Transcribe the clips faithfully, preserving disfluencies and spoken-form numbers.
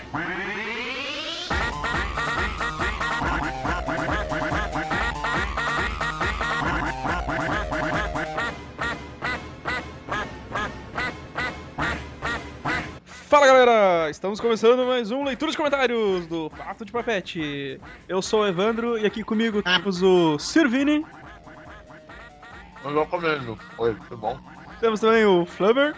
Fala galera, estamos começando mais um Leitura de Comentários do Pato de Papete. Eu sou o Evandro e aqui comigo temos o Sirvini. Eu já comendo. Oi, tudo bom? Temos também o Flubber.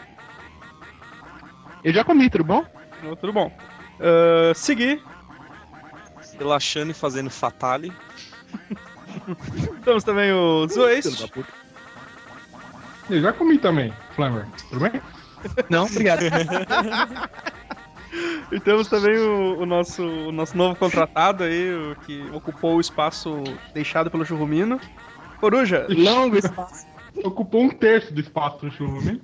Eu já comi, tudo bom? Oh, tudo bom. Uh, Segui. Relaxando e fazendo fatale. Temos também o Zoeste. Eu já comi também, Flammer. Tudo bem? Não, obrigado. E temos também o, o, nosso, o nosso novo contratado aí, o que ocupou o espaço deixado pelo Churrumino. Coruja. Longo espaço. Ocupou um terço do espaço do Churrumino.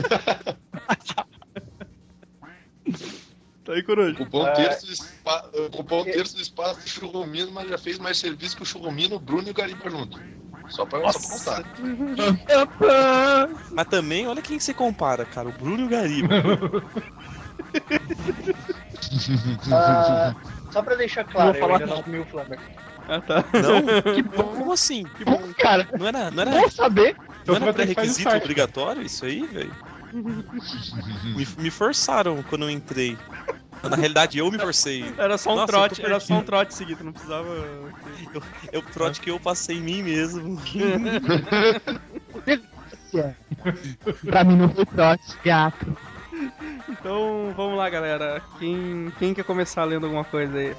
Tá aí, Coruja. Ocupou um terço do, espa... Ocupou um terço do espaço do Churrumino, mas já fez mais serviço que o Churrumino, o Bruno e o Gariba junto. Só pra, só pra contar. Mas também, olha quem você compara, cara. O Bruno e o Gariba. Ah, só pra deixar claro, eu, falar ainda não comi o Flammer. Ah, tá. Não? Que bom, como assim? Que bom, cara. Não era, não Bom era, saber. não Eu era vou ter que fazer pré-requisito site. obrigatório isso aí, velho? Me, me forçaram quando eu entrei. Na realidade, eu me forcei. Era só um Nossa, trote, eu tô era só um perdido. trote seguido, não precisava... Eu, eu trote que eu passei em mim mesmo. Pra mim não foi trote, gato. Então, vamos lá, galera. Quem, quem quer começar lendo alguma coisa aí?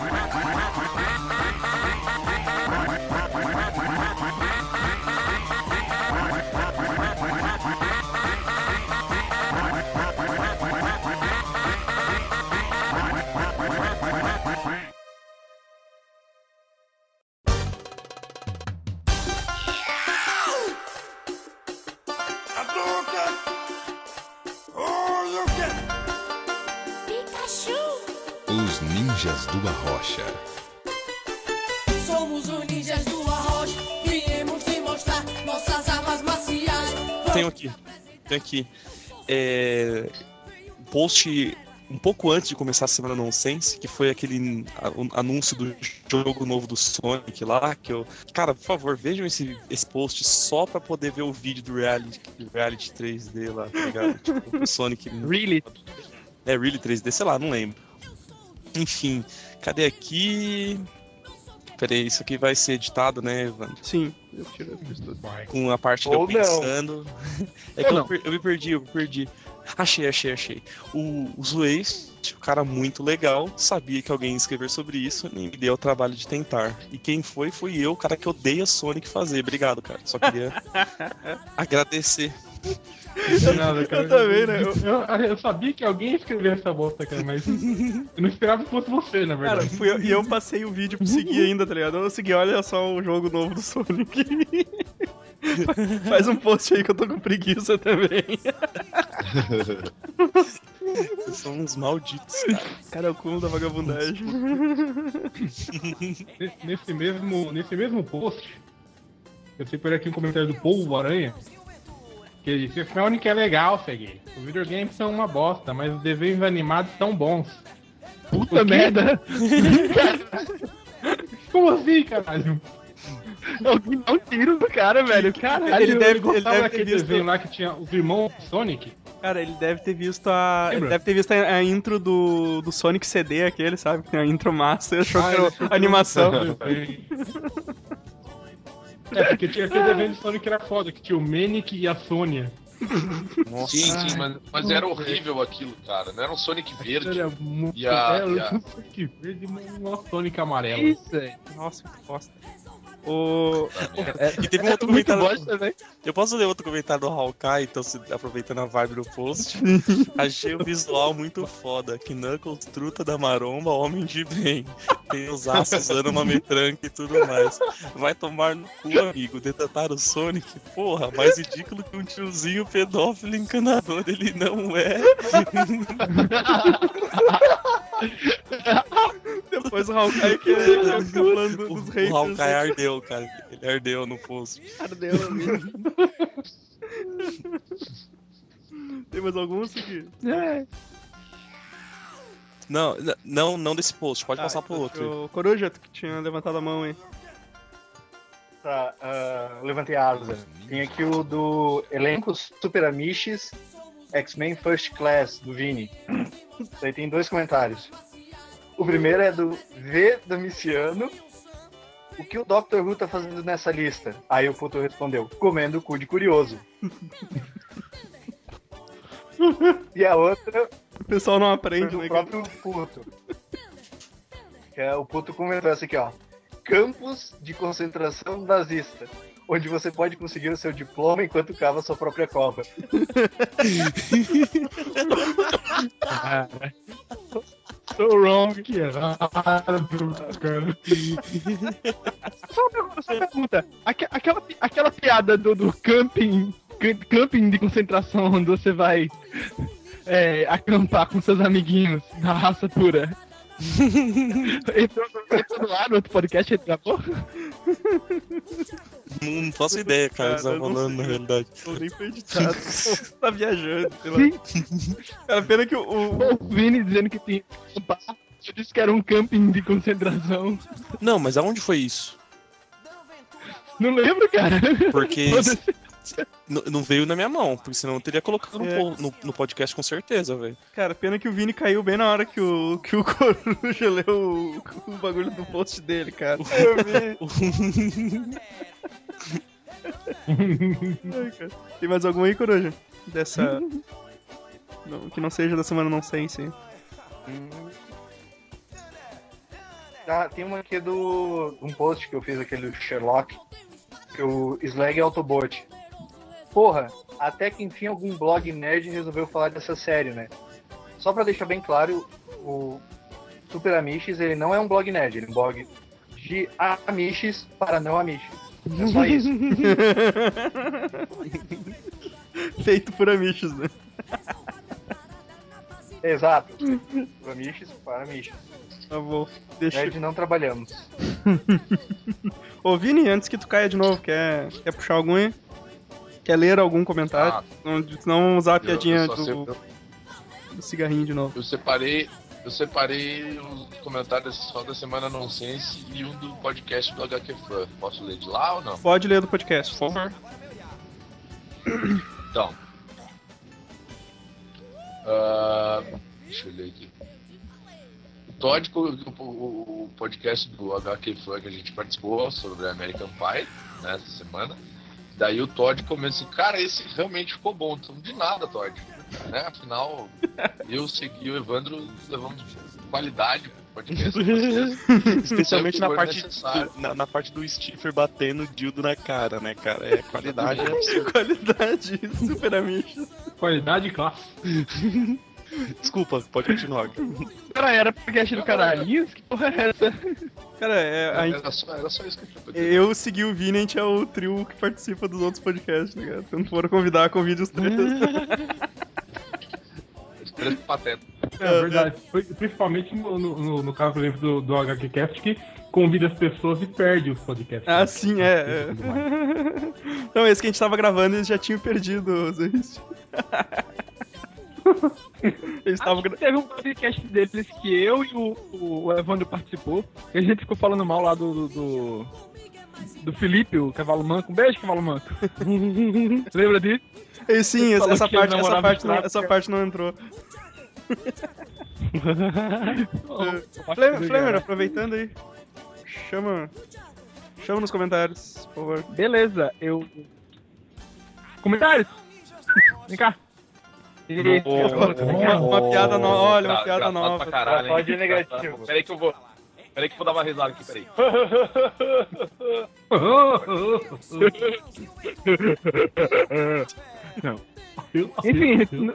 Os Ninjas do Arrocha. Somos os ninjas do Arrocha, viemos te mostrar nossas armas marciais. Tenho aqui. Tenho aqui. É... Post um pouco antes de começar a Semana Nonsense, que foi aquele a- anúncio do jogo novo do Sonic lá, que eu... Cara, por favor, vejam esse, esse post só pra poder ver o vídeo do reality, do reality três D lá, tá ligado? Tipo, o Sonic... Really? É, Really três D, sei lá, não lembro. Enfim, cadê aqui? Peraí, isso aqui vai ser editado, né, Evandro? Sim, eu tiro eu fiz tudo. Com a parte que Ou eu não. pensando. É Ou que eu, não. per- eu me perdi, eu me perdi. Achei, achei, achei. O, o Zueis, um cara muito legal, sabia que alguém ia escrever sobre isso e me deu o trabalho de tentar. E quem foi, fui eu, o cara que odeia Sonic fazer. Obrigado, cara. Só queria agradecer. Nada, cara. Eu também, né? Eu, eu- eu sabia que alguém ia escrever essa bosta, cara, mas eu não esperava que fosse você, na Cara, verdade. fui eu, e eu passei o vídeo pro seguir ainda, tá ligado? Eu segui, olha só o jogo novo do Sonic. Faz um post aí que eu tô com preguiça também. Vocês são uns malditos, cara. Cara, é o cúmulo da vagabundagem. Nesse- Nesse mesmo, nesse mesmo post, eu separei aqui um comentário do Polvo Aranha, que ele disse: Sonic é legal, Segui. Os videogames são uma bosta, mas os desenhos animados são bons. Puta merda! Como assim, caralho? Alguém dá um tiro do cara, velho. Caralho, Ele deve- ele gostava deve ter daquele visto- desenho lá que tinha os irmãos Sonic. Cara, ele deve ter visto a. Ele Lembra? deve ter visto a, a intro do, do Sonic C D, aquele, sabe? Que tem a intro massa e achou Ah, que ele era achou que animação. É, porque tinha aquele desenho de Sonic que era foda, que tinha o Manic e a Sônia. Nossa. Sim, sim, mas, mas era horrível aquilo, cara. Não era um Sonic verde. Era muito. E a- era e a- um Sonic verde e uma Sonic amarela. Nossa, que bosta. O... E teve um outro Muito comentário. bosta, né? Eu posso ler outro comentário do Hawkeye, então se- aproveitando a vibe do post. Achei o visual muito foda. Que Knuckles, truta da maromba, homem de bem. Tem os aços usando uma metranca e tudo mais. Vai tomar no cu, amigo. Detonar o Sonic? Porra, mais ridículo que um tiozinho pedófilo encanador. Ele não é. Depois o Hawkeye que ele fica falando O, dos o haters. Hawkeye ardeu, cara. Ele ardeu no post. Ardeu, amigo. Tem mais algum, Segui? Não, n- não, não desse post, pode Ah, passar pro então outro. deixa eu- Coruja, tu que tinha levantado a mão aí. Tá, ah, levantei a asa. Tem aqui o do elenco Super Amiches X-Men First Class, do Vini. Daí tem dois comentários. O primeiro é do V. Domiciano. O que o doutor Who tá fazendo nessa lista? Aí o puto respondeu, comendo o cu de curioso. E a outra, O pessoal não aprende, do né? cara? próprio puto. Que é, o puto comentou essa aqui, ó. Campos de concentração nazista, onde você pode conseguir o seu diploma enquanto cava sua própria cova. So wrong que é. Ah, cara. Só uma pergunta, só uma pergunta. Aque- Aquela, pi- aquela piada do, do camping, cam- camping de concentração, onde você vai é, acampar com seus amiguinhos da raça pura. entrou, no- entrou no ar no outro podcast, ele gravou? Não, não faço ideia, cara, o que você Cara, tá eu não falando sei. na realidade. Ou nem foi editado. Tá viajando, sei lá. Sim, Cara, pena que o. o- o Vini dizendo que tinha que acampar. Eu disse que era um camping de concentração. Não, mas aonde foi isso? Não lembro, cara. Porque Foda-se. n- não veio na minha mão, porque senão eu teria colocado no, É. po- no, no podcast com certeza, velho. Cara, pena que o Vini caiu bem na hora que o, que o Coruja leu o, o bagulho do post dele, cara. Eu vi. Ai, cara. Tem mais algum aí, Coruja? Dessa. Não, que não seja da semana não sei, sim. Ah, tem uma aqui do um post que eu fiz, aquele do Sherlock, que o Slag Autobot. Porra, até que enfim algum blog nerd resolveu falar dessa série, né? Só pra deixar bem claro, o Super Amiches, ele não é um blog nerd, ele é um blog de amiches para não amiches. É só isso. Feito por amichos, né? Exato. Amiches para amiches. Tá bom. Deixa. Nerd não trabalhamos. Ô, Vini, antes que tu caia de novo, quer, quer puxar algum aí? Quer ler algum comentário? Ah, Não, não usar a eu- piadinha eu só do, sei- eu- do cigarrinho de novo. Eu separei, eu separei os comentários só da Semana Nonsense e um do podcast do H Q Fan. Posso ler de lá ou não? Pode ler do podcast, por favor. Então. Ah, deixa eu ler aqui. O Todd, o, o- o podcast do H Q Fan que a gente participou sobre American Pie, né, essa semana. Daí o Todd começa assim, cara, esse realmente ficou bom. Então, de nada, Todd. Né? Afinal, eu segui o Evandro, levamos qualidade pro podcast de vocês. Especialmente na for parte, necessário. do, na, na parte do Stifler batendo o dildo na cara, né, cara? É qualidade, é absurda. Qualidade, super amichos. Qualidade e classe. Desculpa, pode continuar. Cara, era podcast do Caralhinhos? Que porra é essa? Cara, é, a gente- Era só, era só isso que eu tinha pra dizer. eu segui o Vini, a gente é o trio que participa dos outros podcasts, né, cara? Se não for convidar, convide os três. Os três patetas. É verdade. Principalmente no, no, no- no caso, por exemplo, do, do H Q Cast, que convida as pessoas e perde os podcasts. Ah, sim, é. é. Então, esse que a gente tava gravando, eles já tinham perdido os registros. Eles estavam gra... Teve um podcast deles que eu e o, o Evandro participou, e a gente ficou falando mal lá do, do, do, do Felipe, o Cavalo Manco. Um beijo, Cavalo Manco. Lembra disso? E sim, essa, Falou essa que ele parte, essa, namorava parte não, estrada, essa cara. parte não entrou. Flamer, Flamer, aproveitando aí. Chama. Chama nos comentários, por favor. Beleza, eu. Comentários? Vem cá. Uma, uma piada nova. Olha, uma Gra- piada gravado nova. pra caralho, hein? Pode negativo. Peraí que eu vou. Peraí que eu vou dar uma risada aqui, peraí. Não. Enfim,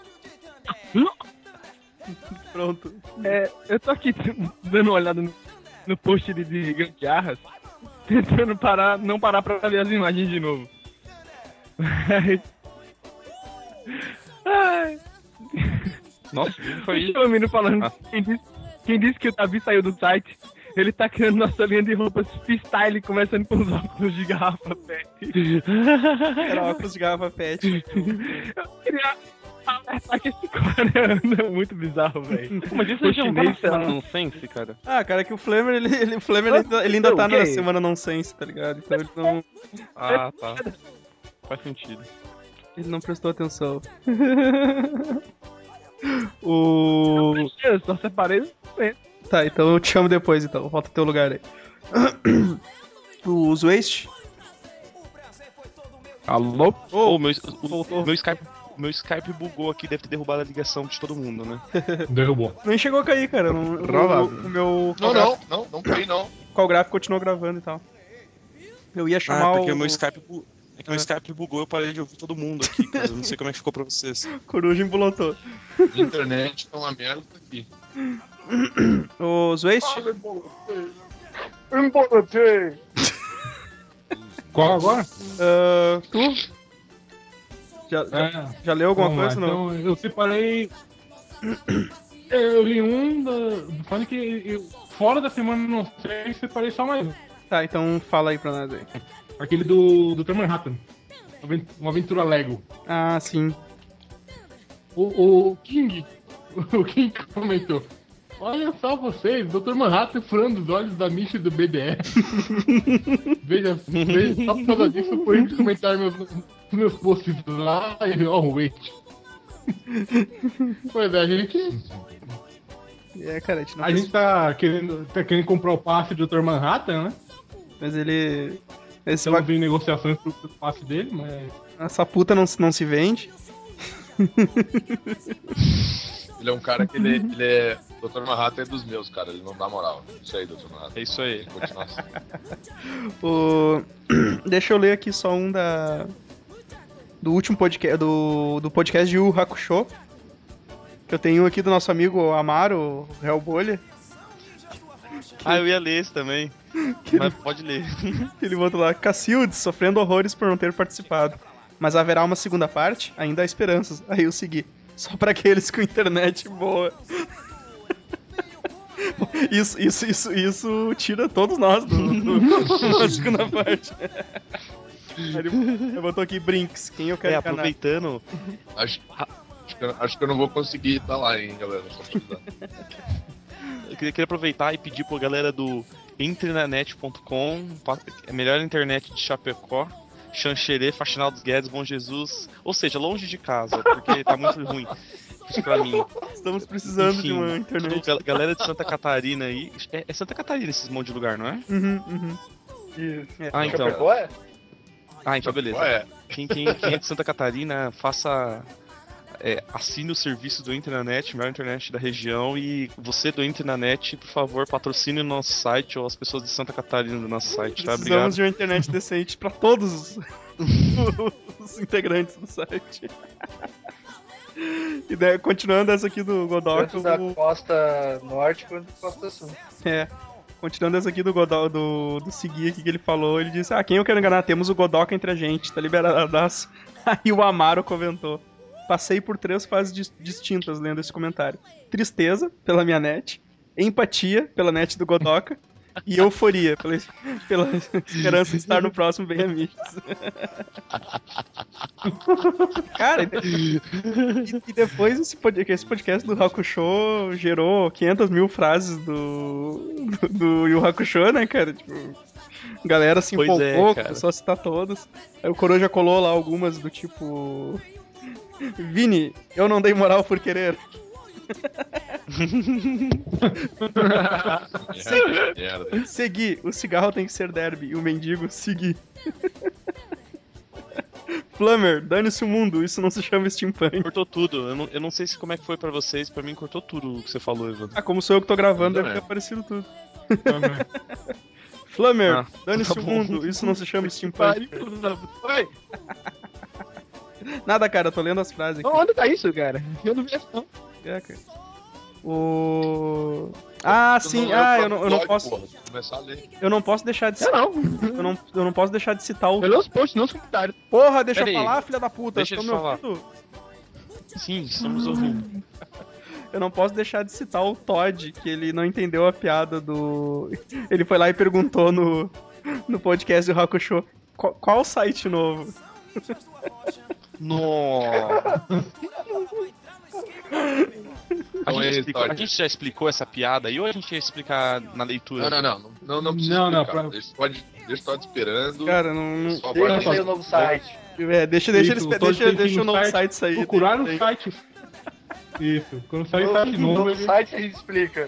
Pronto. é, eu tô aqui dando uma olhada no, no post de, de gambiarras, tentando parar, não parar pra ver as imagens de novo. Mas... Ai. Nossa, o que foi isso? O menino falando, Ah. quem, disse, quem disse que o Davi saiu do site, ele tá criando nossa linha de roupas freestyle, começando com os óculos de garrafa pet. Era óculos de garrafa pet. Eu queria, Tá que esse cara anda muito bizarro, velho. Mas isso O aí já não tá na chinês, semana tá- nonsense, cara. Ah, cara, é que o Flamer, ele, ele, o Flamer, ele, ainda- ele ainda tá O quê? na semana nonsense, tá ligado? Então ele não, Ah, tá. Faz sentido. ele não prestou atenção. o... Eu só separei. Tá, então eu te chamo depois, então. Volta ao teu lugar aí. Os Waste? Alô? Ô, meu, o, voltou. o meu Skype, meu Skype bugou aqui, deve ter derrubado a ligação de todo mundo, né? Derrubou. Nem chegou a cair, cara. Não, o, Provável. o meu... Não, não, não, não caí não. Qual gráfico continuou gravando e tal. Eu ia chamar Ah, porque o... o meu Skype, bu- é que meu Ah. Skype bugou, eu parei de ouvir todo mundo aqui, cara. Eu não sei como é que ficou pra vocês. Coruja embulotou. Internet tá uma merda aqui. Os Waste? Embolotei! Qual agora? Ah, tu? Já, já, É, já leu alguma vamos lá. coisa? Não? Então, eu separei. Eu li um da. do Sonic. Eu, fora da semana, não sei, separei só mais um. Tá, então fala aí pra nós aí. Aquele do doutor Manhattan. Aven- Uma aventura Lego. Ah, sim. O, o King. O King comentou. Olha só vocês, doutor Manhattan furando os olhos da Misha do B D S. veja, veja, só por causa disso, por comentar meus, meus posts lá e ó, wait. Pois é, a gente. É, cara, a gente não A fez- gente tá querendo, tá querendo comprar o passe do doutor Manhattan, né? Mas ele... Esse Estamos va- em negociações pro, pro passe dele, mas. Essa puta não, se- não se vende. Ele é um cara que ele, ele é... doutor Manhattan é dos meus, cara. Ele não dá moral. Isso aí, doutor Manhattan. É isso aí. Tem que continuar assim. O... Deixa eu ler aqui só um da... Do último podcast... Do, do podcast de Yu Hakusho. Que eu tenho aqui do nosso amigo Amaro, o Real Bolha. Ah, eu ia ler esse também. Mas pode ler. Ele botou lá, Cacildes, sofrendo horrores por não ter participado. Mas haverá uma segunda parte? Ainda há esperanças. Aí eu segui. Só pra aqueles com internet boa. Isso, isso, isso, isso tira todos nós do, do, da segunda parte. Aí ele, ele botou aqui Brinks, quem eu quero É, enganar. aproveitando, Acho, acho, que, eu- acho que eu não vou conseguir estar lá, hein, galera. Só pra avisar. eu queria, queria aproveitar e pedir pra galera do entrenanet ponto com, a melhor internet de Chapecó, Xanxerê, Faxinal dos Guedes, Bom Jesus, ou seja, longe de casa, porque tá muito ruim isso pra mim. Estamos precisando de Enfim, uma internet. gal- galera de Santa Catarina aí, é, é Santa Catarina esses monte de lugar, não é? Uhum, uhum. Isso. Ah, então. Chapecó é? Ah, então beleza. Ué, Quem, quem, quem é de Santa Catarina, faça. É, assine o serviço do Internet, melhor internet da região. E você do Internet, por favor, patrocine o nosso site ou as pessoas de Santa Catarina do nosso site, tá? Precisamos Obrigado. de uma internet decente pra todos os, os integrantes do site. E daí, continuando essa aqui do Godok, Tanto da o- costa norte quanto da costa sul. é, continuando essa aqui do Godok, do, do Segui aqui que ele falou, ele disse, ah, quem eu quero enganar? Temos o Godok entre a gente, tá liberadaço. Aí o Amaro comentou, passei por três fases dis- distintas lendo esse comentário. Tristeza, pela minha net, empatia, pela net do Godoka, e euforia, pela, pela esperança de estar no próximo Bem Amigos. Cara, e, e depois esse podcast, esse podcast do Hakusho gerou quinhentas mil frases do, do, do Yu Hakusho, né, cara? Tipo, a galera se Pois é, empolgou, cara. começou a citar todas. Aí o Coroa já colou lá algumas do tipo... Vini, eu não dei moral por querer. merda. Segui, o cigarro tem que ser derby, e o mendigo, segui. Flamer, dane-se o mundo, isso não se chama steampunk. Cortou tudo. Eu não, eu não sei se como é que foi pra vocês, pra mim cortou tudo o que você falou, Evandro. Ah, como sou eu que tô gravando, Tudo deve ter bem. aparecido tudo. Flamer, Ah, dane-se tá o bom. mundo, isso não se chama steampunk. Oi, Nada, cara, eu tô lendo as frases aqui. onde tá isso, cara? Eu não vi essa não. É, cara. O... Ah, Tu sim, leu ah, o eu não, eu não próprio posso. blog, porra. Vou começar a ler. Eu não posso deixar de Eu não. eu não, eu não posso deixar de citar o. Eu leio os posts, não os comentários. Porra, deixa Pera eu aí. falar, filha da puta. Deixa estão ele me falar. ouvindo? Sim, estamos ouvindo. Eu não posso deixar de citar o Todd, que ele não entendeu a piada do. Ele foi lá e perguntou no, no podcast do Hakusho qual, qual site novo. Nossa. A gente, é explicou- a Todd. gente já explicou essa piada aí ou a gente ia explicar na leitura? Não, não, não. Não, não, não precisa Não, não, explicar. pra- Deixa, pode, deixa o Todd esperando. Cara, não. não- Só Deixa aguarda sair o aí. novo site. é, deixa deixa, Isso, eles, o Todd deixa, tem que ir deixa o no novo site, site sair. Procurar no tem- site. Isso, quando sair o No site novo, novo ele... site a gente explica.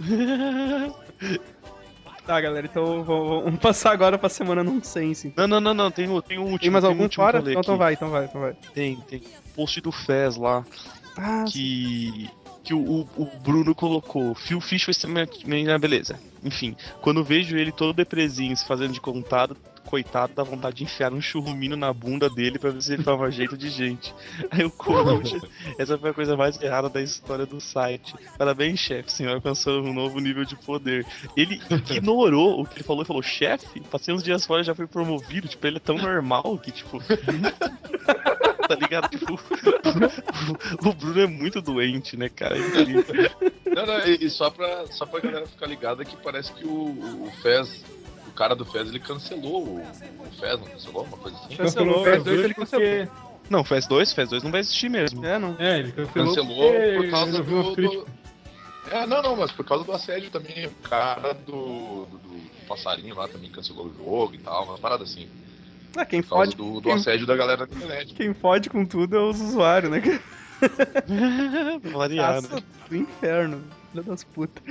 Tá, galera, então vamos, vamos passar agora pra semana nonsense. Não, não, não, não, tem, o- tem um último. Tem mais um algum último fora? pra ler Então, então aqui. vai, então vai, então vai. Tem, tem. Post do Fez lá, Ah, que. Que o, o- o Bruno colocou. Phil Fish vai ser minha, minha beleza. Enfim, quando vejo ele todo depresinho, se fazendo de contado, coitado, dá vontade de enfiar um churrumino na bunda dele pra ver se ele toma jeito de gente. Aí o coach, essa foi a coisa mais errada da história do site. Parabéns, chefe, o senhor alcançou um novo nível de poder. Ele ignorou o que ele falou e falou, chefe, passei uns dias fora e já fui promovido. Tipo, ele é tão normal que, tipo. Tá ligado? Tipo, o Bruno é muito doente, né, cara? É incrível. Não, não, e e só pra, só pra galera ficar ligada que parece que o, o Fez, o cara do Fez, ele cancelou o, o Fez, não cancelou? Uma coisa assim? Cancelou, o F F dois dois ele porque... Não, Fez dois, Fez dois não vai existir mesmo. É, não. É, ele cancelou, Cancelou porque por causa ele ouviu as do, críticas. do... É, não, não, mas por causa do assédio também. O cara do, do, do passarinho lá também cancelou o jogo e tal, uma parada assim. Ah, quem Por causa fode, do, do quem- assédio da galera da internet. quem fode com tudo é os usuários, né? Variado. Nossa, do inferno. Filha das putas.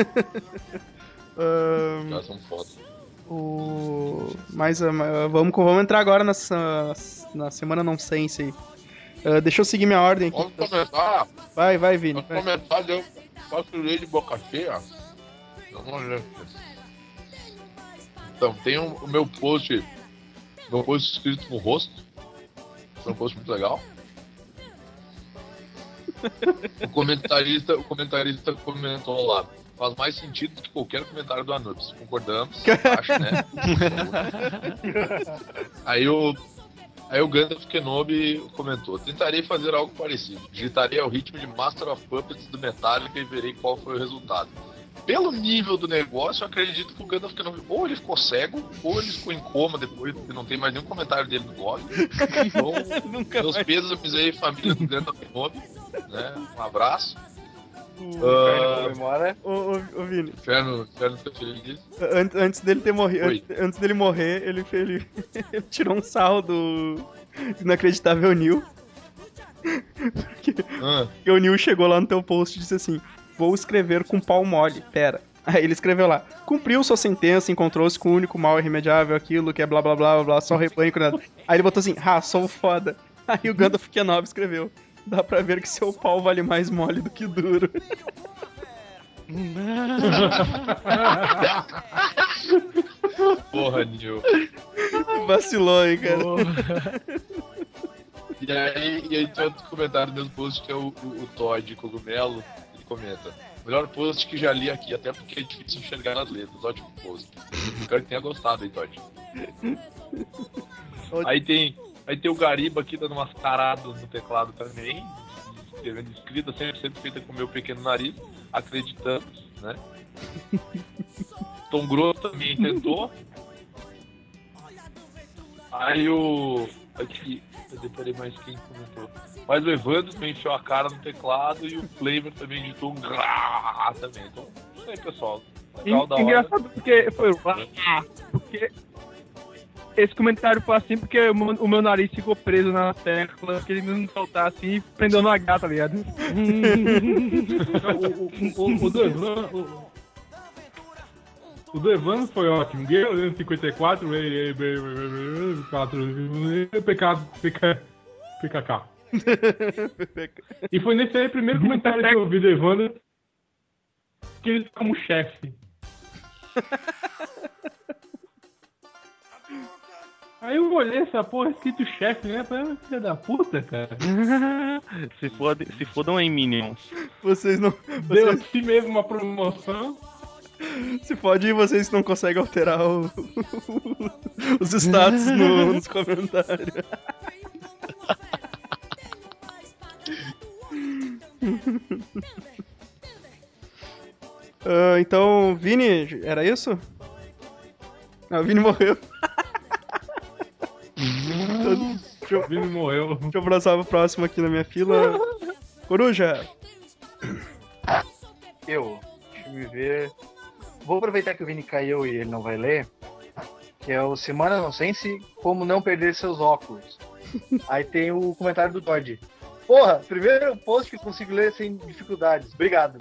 Ahn, Já são fotos. o... Mas ah, mas, vamos, vamos entrar agora nessa, na semana nonsense aí. Ah, deixa eu seguir minha ordem aqui. Vamos começar. Vai, vai, Vini. Vamos Vai. começar, eu faço lei de boca cheia. Vamos ver. Então, tem um- o meu post, meu post escrito no rosto. Foi um post muito legal. O comentarista, o comentarista comentou lá. Faz mais sentido do que qualquer comentário do Anubis. Concordamos, acho, né? Aí o, aí o Gandalf Kenobi comentou: tentarei fazer algo parecido. Digitarei ao ritmo de Master of Puppets do Metallica e verei qual foi o resultado. Pelo nível do negócio, eu acredito que o Gandalf Kenobi ou ele ficou cego, ou ele ficou em coma depois, porque não tem mais nenhum comentário dele no blog. Então, Nunca meus mais. pesos aí, família do Gandalf Kenobi. Né? Um abraço. Inferno comemora. Ô, ô, ô, Vini, Inferno, inferno fica feliz. antes, antes dele ter morrido, Oi. antes, antes dele morrer, ele, fe- ele, ele tirou um sarro do inacreditável Neil. Ah, Porque o Neil chegou lá no teu post e disse assim: vou escrever com pau mole, pera. Aí ele escreveu lá: cumpriu sua sentença, encontrou-se com o único mal irremediável, aquilo que é blá blá blá blá, blá só rebanho com nada. Aí ele botou assim: ah, sou foda. Aí o Gandalf Kenobi escreveu: dá pra ver que seu pau vale mais mole do que duro. porra, Nil. Vacilou, hein, cara. E aí, e aí tem outro comentário dentro do post que é o, o, o Todd Cogumelo. Ele comenta: melhor post que já li aqui, até porque é difícil enxergar nas letras. Ótimo post. Espero que tenha gostado, hein, Todd. Aí tem, aí tem o Gariba aqui dando umas caradas no teclado também, escrevendo escrita cem por cento feita com o meu pequeno nariz, acreditando, né? Tom Grosso também tentou. Aí o. Aqui, eu deparei mais quem comentou. Mas o Evandro também enfiou a cara no teclado e o Flavor também digitou um grá também. Então, isso aí, pessoal. Legal, da hora. Engraçado porque foi ah, porque esse comentário foi assim porque o meu, o meu nariz ficou preso na tecla, que ele não soltar assim e prendeu no H, tá ligado? o, o, o, o do Evan, o, o do Evan foi ótimo. Guerreiro cinquenta e quatro, quatro, P K, P K, P K K. E foi nesse aí primeiro comentário que eu ouvi do Evandro que ele como chefe. Aí eu olhei essa porra escrito chefe, né? Falei, filha da puta, cara. se, fode, se fodam aí, Minions. Vocês não. Deu Vocês, assim mesmo uma promoção. se fode e vocês não conseguem alterar o- os status no- nos comentários. Ah, então, Vini, era isso? Ah, o Vini morreu. deixa, eu, O Vini morreu. deixa eu passar pro próximo aqui na minha fila. Coruja! Eu, deixa eu ver. Vou aproveitar que o Vini caiu e ele não vai ler. Que é o Semana Nonsense, como não perder seus óculos. Aí tem o comentário do Todd. Porra, primeiro post que eu consigo ler sem dificuldades. Obrigado.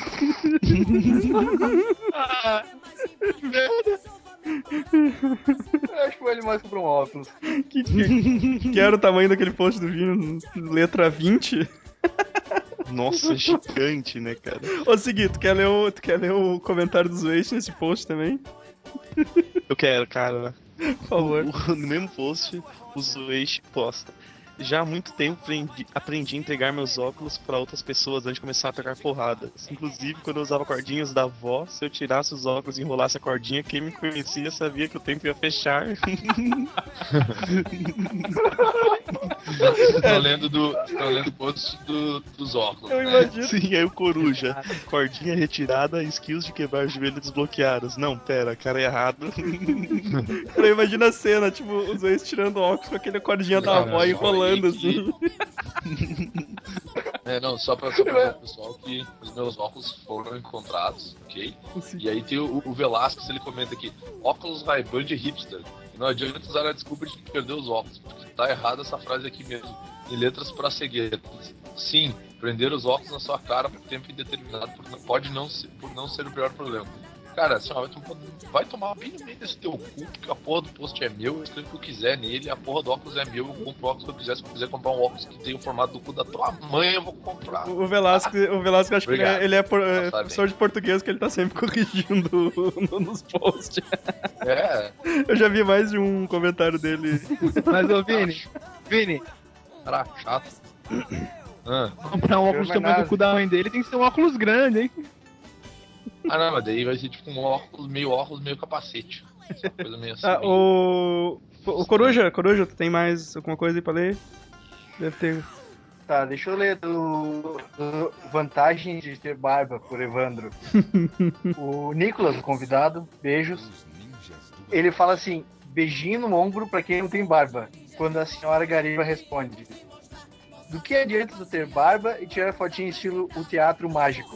Ah, merda. Eu acho que o L mais comprou um óculos. Que, que, que era o tamanho daquele post do Vinho? Letra vinte? Nossa, gigante, né, cara? Ô, Segui, tu quer ler o, tu quer ler o comentário do Zweish nesse post também? Eu quero, cara. Por favor. O- no mesmo post, o Zweish posta. Já há muito tempo aprendi, aprendi a entregar meus óculos pra outras pessoas antes de começar a pegar porradas. Inclusive, quando eu usava cordinhas da avó, se eu tirasse os óculos e enrolasse a cordinha, quem me conhecia sabia que o tempo ia fechar. Estão lendo do. Estão lendo o post do, dos óculos. Eu né? imagino. Sim, aí o Coruja. Cordinha retirada, skills de quebrar joelho desbloqueados. Não, pera, cara, é errado. Eu imagino a cena, tipo, os dois tirando óculos com aquele cordinha da Cara, avó só enrolando aí que- assim. É, não, só pra, só pra dizer pro pessoal que os meus óculos foram encontrados, ok? E aí tem o, o Velasquez, ele comenta aqui, óculos Ray-Ban de hipster. E não adianta usar a desculpa de perder os óculos, porque tá errada essa frase aqui mesmo. Em letras pra ceguetas. Sim, prender os óculos na sua cara por tempo indeterminado por, pode não ser, por não ser o pior problema. Cara, assim, ó, vai, tomar, vai tomar bem no meio desse teu cu, porque a porra do post é meu, eu escrevo o que eu quiser nele, a porra do óculos é meu, eu compro o óculos que eu quiser. Se eu quiser comprar um óculos que tem o formato do cu da tua mãe, eu vou comprar. O Velasquez, o Velasquez acho que ele Obrigado. é, ele é por- é Tá professor de português, que ele tá sempre corrigindo no- nos posts. É, Eu já vi mais de um comentário dele. Mas, ô Vini, Vini, cara chato. Ah. comprar um óculos do tamanho do cu da mãe dele tem que ser um óculos grande, hein? Ah, não, mas daí vai ser tipo um óculos, meio óculos, meio capacete. Essa coisa meio assim. Ah, meio- o... o Coruja, Coruja, tu tem mais alguma coisa aí pra ler? Deve ter. Tá, deixa eu ler do, do Vantagem de Ter Barba, por Evandro. O Nicolas, o convidado, beijos. Ele fala assim, beijinho no ombro pra quem não tem barba. Quando a senhora Gariba responde, do que adianta tu ter barba e tirar fotinha estilo o teatro mágico?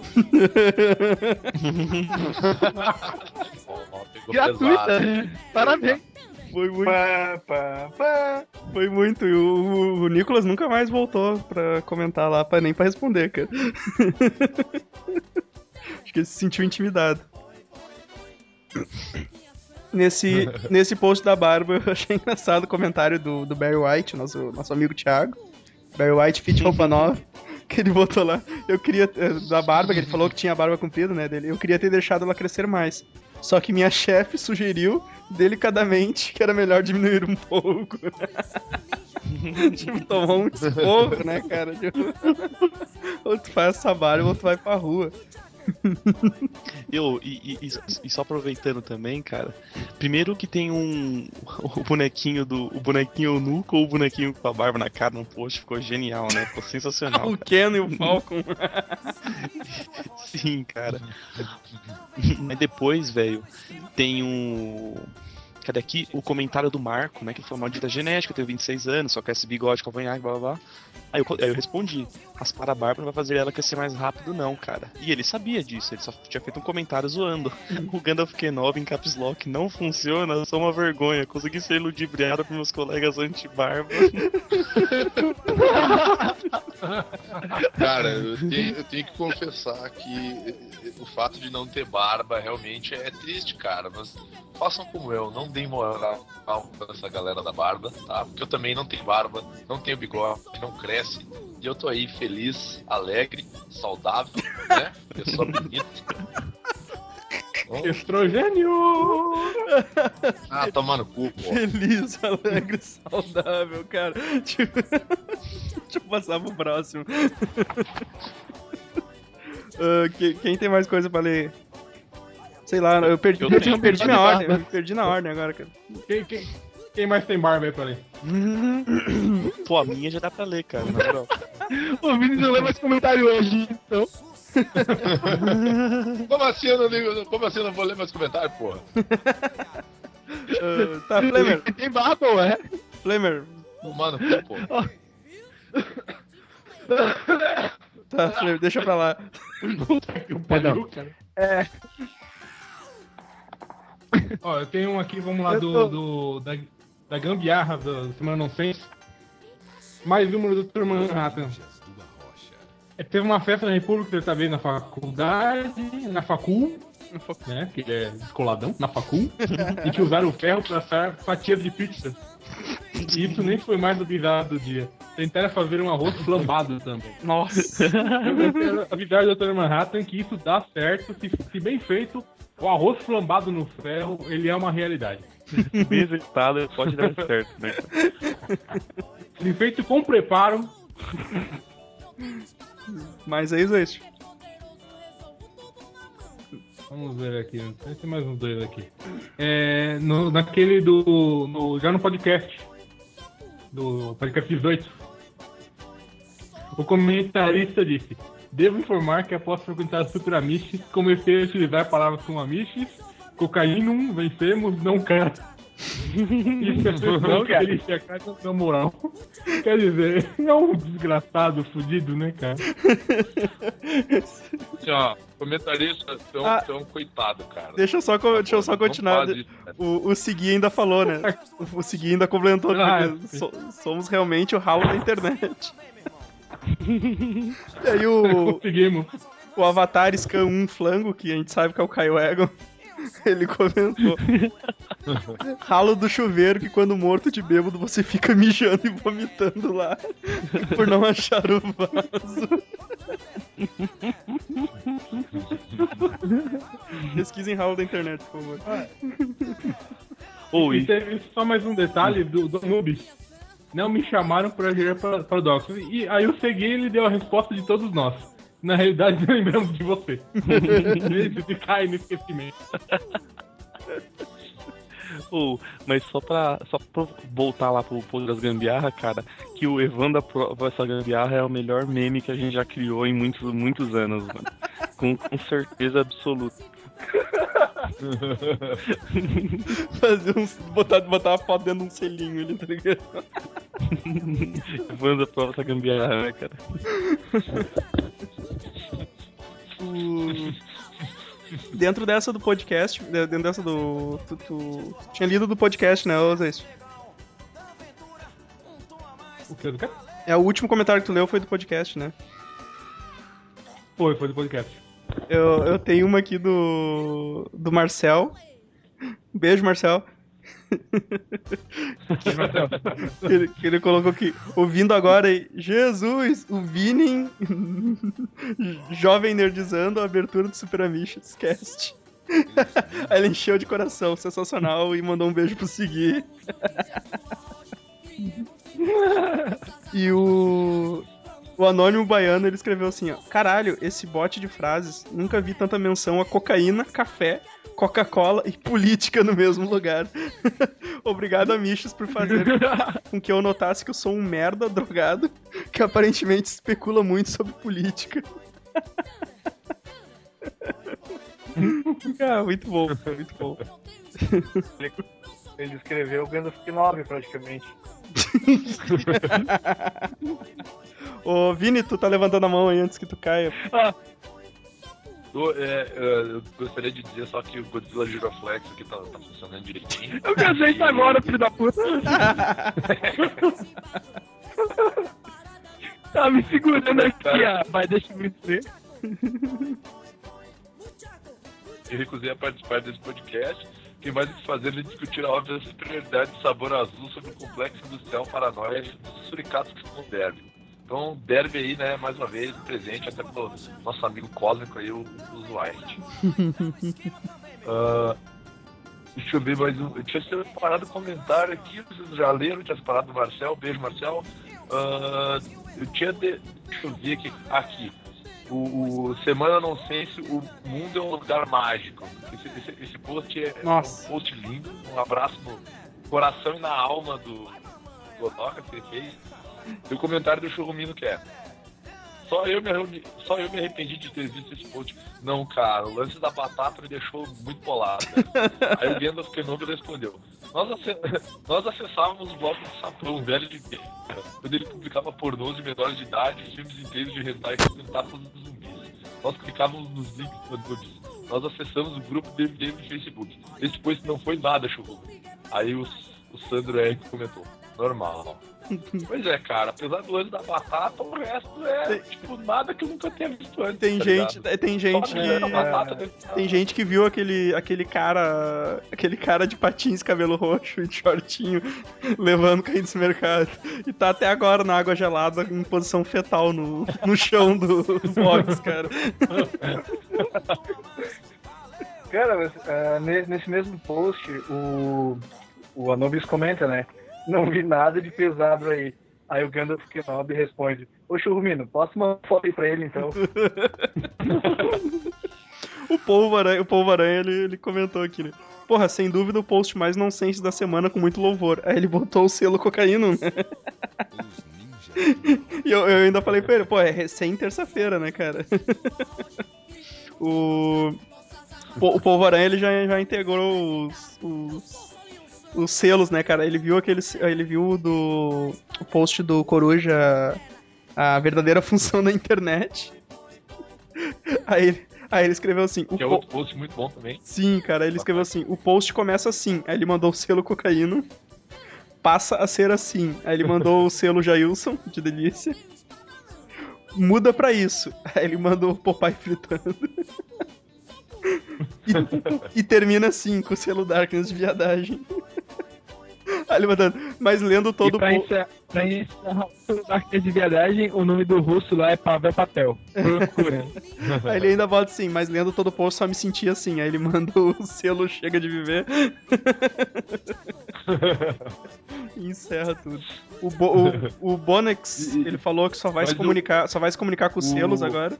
Ó, pegou Gratuita, pesado. né? Parabéns. Foi muito, Pá, pá, pá. foi muito. E o, o Nicolas nunca mais voltou pra comentar lá, pra, nem pra responder, cara. Acho que ele se sentiu intimidado. Nesse, nesse post da barba, eu achei engraçado o comentário do, do Barry White, nosso, nosso amigo Thiago. Barry White, Fit Roupa Nova, que ele botou lá. Eu queria, eh, da barba, que ele falou que tinha a barba comprida, né, dele. Eu queria ter deixado ela crescer mais. Só que minha chefe sugeriu, delicadamente, que era melhor diminuir um pouco. Tipo, tomou um esporro, né, cara? Tipo, ou tu faz essa barba ou tu vai pra rua. Eu, e, e- e- e só aproveitando também, cara. Primeiro que tem um. O bonequinho do. O bonequinho nu com o bonequinho com a barba na cara no post ficou genial, né? Ficou sensacional. O Ken e o Falcon. Sim, cara. Mas depois, velho, tem um. Cadê aqui? O comentário do Marco, né? Que foi uma maldita genética, eu tenho vinte e seis anos, só quer esse bigode, cavanhaque, blá blá blá. Aí eu, aí eu respondi: raspar a barba não vai fazer ela crescer mais rápido, não, cara. E ele sabia disso, ele só tinha feito um comentário zoando. O Gandalf Q nove em Caps Lock não funciona, sou uma vergonha. Consegui ser ludibriado por meus colegas anti-barba. Cara, eu tenho, eu tenho que confessar que o fato de não ter barba realmente é triste, cara. Mas façam como eu, não deem moral pra essa galera da barba, tá? Porque eu também não tenho barba, não tenho bigode, não cresce. E eu tô aí feliz, alegre, saudável, né? Pessoa bonita. Estrogênio! Ah, toma no cu, pô. Feliz, alegre, saudável, cara. Tipo... Deixa eu passar pro próximo. Ah, que- quem tem mais coisa pra ler? Sei lá, eu perdi, Eu eu tenho. perdi minha Pode ordem. falar. Eu perdi na ordem agora, cara. Quem, quem, quem mais tem barba aí pra ler? Pô, a minha já dá pra ler, cara, na moral. O Vini não lê mais comentário hoje, então. Como assim eu não ligo? Como assim eu não vou ler mais comentário, porra? Ah, tá, Flamer, Tem barba, ué. Flamer, Toma no cu, porra. Tá, deixa pra lá. Perdão. É. Ó, eu tenho um aqui, vamos lá, do, do, da, da gambiarra da Semana Nonsense. Mais uma do doutor Manhattan. É, teve uma festa na República, ele tá vendo na faculdade, na facul, né, que ele é descoladão, na facul, e que usaram o ferro pra assar fatias de pizza. E isso nem foi mais do bizarro do dia. Tentaram fazer um arroz flambado também. Nossa. Eu quero avisar o doutor Manhattan que isso dá certo, se, se bem feito, o arroz flambado no ferro, ele é uma realidade. Bem executado, pode dar certo, né? Se feito com preparo. Mas é isso aí. Vamos ver aqui, tem mais uns dois aqui. É, no, naquele do. No, já no podcast. Do podcast dezoito. O comentarista disse: devo informar que após frequentar a Super Amish, comecei a utilizar palavras como Amish, cocaína, vencemos, não cara. Isso é pessoal que ele tinha cara na moral. Quer dizer, é um desgraçado fudido, né, cara? Assim, ó, comentarista tão, Ah. tão coitado, cara. Deixa eu só, co- deixa eu só Não continuar. faz isso, cara. O, o Segui ainda falou, né? O, o Segui ainda complementou. Ah, que so- somos realmente o ralo da internet. E aí o, Conseguimos. o Avatar Scan um Flango, que a gente sabe que é o Caio Egon, ele comentou: ralo do chuveiro que quando morto de bêbado você fica mijando e vomitando lá por não achar o vaso. Pesquisem ralo da internet, por favor. Ou E e teve só mais um detalhe do, do Noob. Não me chamaram para gerar para paradoxo. E aí eu segui e ele deu a resposta de todos nós. Na realidade, não lembramos de você. Ele cai no esquecimento. ou, mas só pra, só pra voltar lá pro posto das gambiarra, cara, que o Evandro aprova essa gambiarra é o melhor meme que a gente já criou em muitos, muitos anos, mano. Com, com certeza absoluta. Fazer uns, botar, botar uma foto dentro de um selinho ali, tá ligado? Evandro aprova essa gambiarra, né, cara? O- Dentro dessa do podcast, de- dentro dessa do. Tu, tu- tu tinha lido do podcast, né, Osés? O que do que? É, o último comentário que tu leu foi do podcast, né? Foi, foi do podcast. Eu, eu tenho uma aqui do. do Marcel. Beijo, Marcel. Marcelo. Que ele, que ele colocou aqui, ouvindo agora aí, Jesus, o Vinin jovem nerdizando a abertura do Super Amish Cast. Aí ele encheu de coração, sensacional, e mandou um beijo pro Segui. E o o Anônimo Baiano, ele escreveu assim, ó: caralho, esse bote de frases, nunca vi tanta menção a cocaína, café, Coca-Cola e política no mesmo lugar. Obrigado, Amichos, por fazer com que eu notasse que eu sou um merda drogado que aparentemente especula muito sobre política. Ah, muito bom, muito bom. Ele, ele escreveu o Gandalf nove praticamente. Ô, Vini, tu tá levantando a mão aí antes que tu caia. Eu, é, é, eu gostaria de dizer só que o Godzilla Giroflex aqui tá, tá funcionando direitinho. Eu casei isso agora, filho da puta. Tá me segurando aqui, ah. Vai, deixa eu me dizer. Eu recusei a participar desse podcast. Tem mais o que fazer de discutir a óbvia superioridade do sabor azul sobre o complexo industrial paranoia dos suricatos que são derby. Então, derby aí, né, mais uma vez, presente até pro nosso amigo cósmico aí, o, o White. uh, deixa eu ver mais um. Eu tinha separado um comentário aqui, vocês já leram, tinha separado do Marcel, beijo Marcel. Uh, eu tinha. De, deixa eu ver aqui. Aqui. O, o Semana Nonsense, o mundo é um lugar mágico. Esse, esse, esse post é Nossa. um post lindo. Um abraço no coração e na alma do Godoka que ele fez. E o comentário do Churrumino que é: Só eu, me arrependi, só eu me arrependi de ter visto esse post. Não, cara, o lance da batata me deixou muito bolado. Aí o Gandalf Kenobi respondeu. Nós, ac... Nós acessávamos o blog do Sapão, velho de guerra, quando ele publicava pornôs de menores de idade e filmes inteiros de hentai com tentáculos dos zumbis. Nós clicávamos nos links do nudes. Nós acessamos o grupo D V D no Facebook. Esse post não foi nada, chuva. Aí o, o Sandro Henrique comentou. Normal. Pois é, cara, apesar do lance da batata, o resto é, tem, tipo, nada que eu nunca tenha visto antes. Tem tá gente, ligado? tem gente que, é, batata, é, tem gente que viu aquele, aquele cara, aquele cara de patins, cabelo roxo e de shortinho, levando caindo desse mercado. E tá até agora na água gelada, em posição fetal no, no chão do, do box, cara. Cara, mas, uh, nesse mesmo post, o, o Anubis comenta, né? Não vi nada de pesado aí. Aí o Gandalf Kenobi responde: Ô Churrumino, posso mandar foto aí pra ele então? O Polvo Aranha, o Polvo Aranha ele, ele comentou aqui, né? Porra, sem dúvida o post mais nonsense da semana com muito louvor. Aí ele botou o selo cocaína, né? E eu, eu ainda falei pra ele, pô, é recém terça-feira, né, cara? o, o Polvo Aranha ele já, já integrou os, os os selos, né, cara? Ele viu aquele, ele viu do o post do Coruja, a verdadeira função da internet. Aí ele, aí ele escreveu assim, que o é outro post muito bom também. Sim, cara, aí ele escreveu assim, o post começa assim, aí ele mandou o selo cocaína, passa a ser assim, aí ele mandou o selo Jailson, de delícia, muda pra isso, aí ele mandou o Popeye fritando. E, e termina assim, com o selo Darkness de viadagem. Aí ele mandando, mas lendo todo o... Pra encerrar, pra encerrar o Darkness de viadagem, o nome do russo lá é Pavel Patel. Procura. Aí ele ainda bota assim, mas lendo todo o post só me senti assim. Aí ele manda o selo Chega de Viver. E encerra tudo. O, Bo, o, o Bonex, ele falou que só vai, se comunicar, o... só vai se comunicar com os o... selos agora.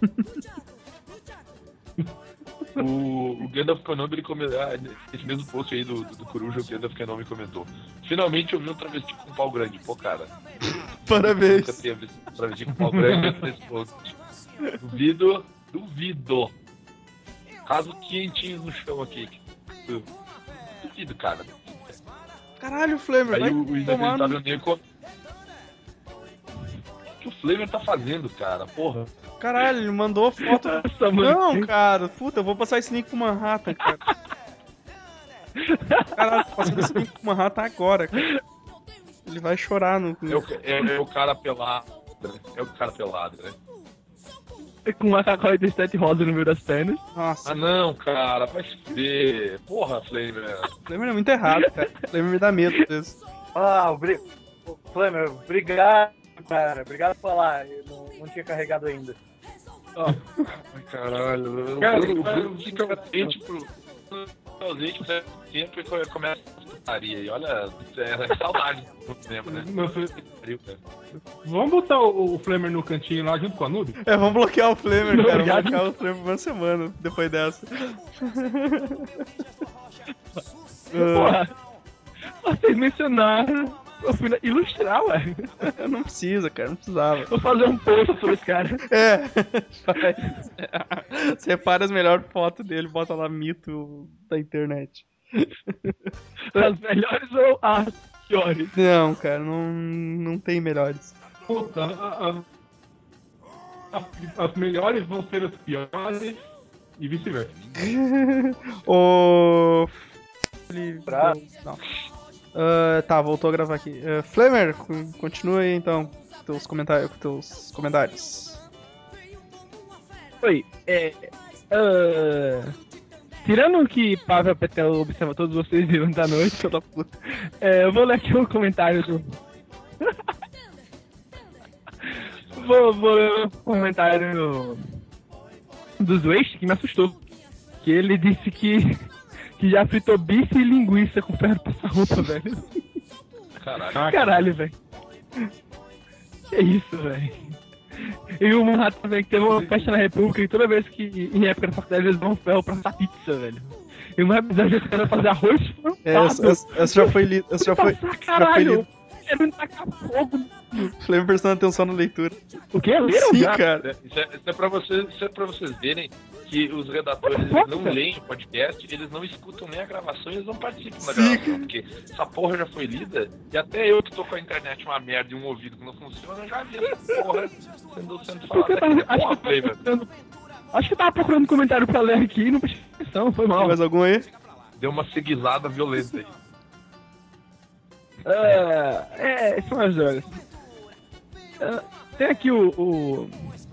O, o Gandalf Kenobi, ele comentou, ah, esse mesmo post aí do, do, do Coruja, o Gandalf Kenobi comentou. Finalmente eu vi um travesti com um pau grande. Pô, cara. Parabéns. Nunca tinha visto um travesti com um pau grande nesse post. Duvido, duvido. Caso quentinhos no chão aqui. Duvido, cara. Caralho, Flamer, aí vai o, o inacreditável Nico. O que o Flamer tá fazendo, cara? Porra. Caralho, ele mandou foto. Nossa, não, cara, puta, eu vou passar esse link pro Manhattan, cara. Caralho, tô passando esse link pro Manhattan agora, cara. Ele vai chorar no. É o, é, é o cara pelado, né? É o cara pelado, né? Com uma sacola de sete rosa no meio das pernas. Nossa. Ah, não, cara, vai se fuder. Porra, Flamer. Flamer é muito errado, cara. Flamer me dá medo disso. Ah, obri... Flamer, obrigado, cara. Obrigado por falar. Eu não, não tinha carregado ainda. Oh. Ai, caralho. Cara, o Bruno fica atento pro. Ausente por tempo e começa a putaria aí. Olha, é saudade do tempo, né? Vamos botar o, o Flamer no cantinho lá junto com a Noob? É, vamos bloquear o Flamer, cara. Vamos bloquear o Flamer por uma semana depois dessa. Porra, vocês mencionaram. Eu fui ilustrar, ué. Não precisa, cara, não precisava. Vou fazer um post sobre esse cara. É, faz. Separa as melhores fotos dele, bota lá mito da internet. As melhores ou as piores? Não, cara, não, não tem melhores. Puta, a, a, a, as melhores vão ser as piores e vice-versa. O... Pra... Não. Uh, tá, voltou a gravar aqui. Uh, Flamer, continua aí então com teus comentários. Com teus comentários. Oi, é. Uh, tirando que Pavel Patel observa todos vocês durante a noite, filho da puta. É, eu vou ler aqui um comentário do. vou, vou ler um comentário do Zwest que me assustou. Que ele disse que. Que já fritou bife e linguiça com ferro pra essa roupa, velho. Caralho. Caralho, velho. Que isso, velho. E o Manhattan também, que teve uma festa na República e toda vez que, em época da faculdade, eles vão ferro pra essa pizza, velho. E uma episódio que era fazer arroz. É, essa, essa, essa já foi lida. Essa já foi. Caralho! querendo tacar fogo. Flamengo prestando atenção na leitura. O quê? Leram Sim, já? cara. Isso é, isso é pra vocês, isso é pra vocês verem que os redatores eles não leem o podcast, eles não escutam nem a gravação e eles não participam da gravação, porque essa porra já foi lida, e até eu que tô com a internet uma merda e um ouvido que não funciona, eu já vi essa porra sendo, sendo falada aqui. tava- né? acho Porra, que eu tava velho. procurando- Acho que eu tava procurando comentário pra ler aqui e não prestei atenção, foi mal. Tem mais algum aí? Deu uma seguizada violenta aí. É, é, são as drogas. É, tem aqui o. O,